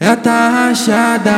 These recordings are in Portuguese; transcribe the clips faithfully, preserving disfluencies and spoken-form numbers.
ela tá rachada.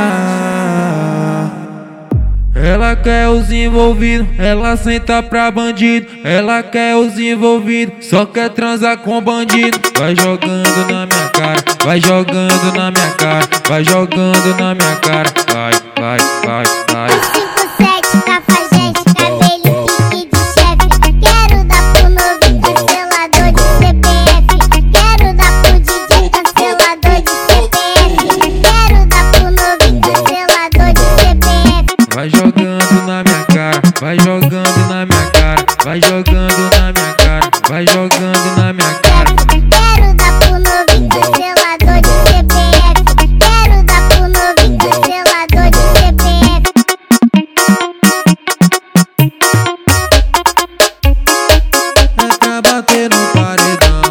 Ela quer os envolvidos, ela senta pra bandido. Ela quer os envolvidos, só quer transar com bandido. Vai jogando na minha cara, vai jogando na minha cara, vai jogando na minha cara. Vai, vai, vai, vai. cinco sete, cafajeste, cabelinho pique de chefe. Quero dar pro novinho cancelador de C P F. Quero dar pro D J cancelador de C P F. Quero dar pro novinho cancelador de C P F. Vai jogando na minha cara, vai jogando na minha cara, vai jogando na minha cara, vai jogando na minha cara. Quero dar pro novinho cancelador de C P F. Quero dar pro novinho cancelador de C P F. Quer bater no paredão.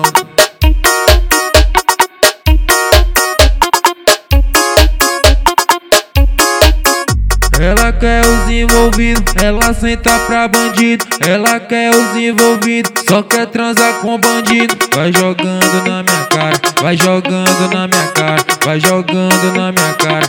Ela quer os envolvidos, ela senta pra bandido. Ela quer os envolvidos, só quer transar com bandido. Vai jogando na minha cara, vai jogando na minha cara, vai jogando na minha cara.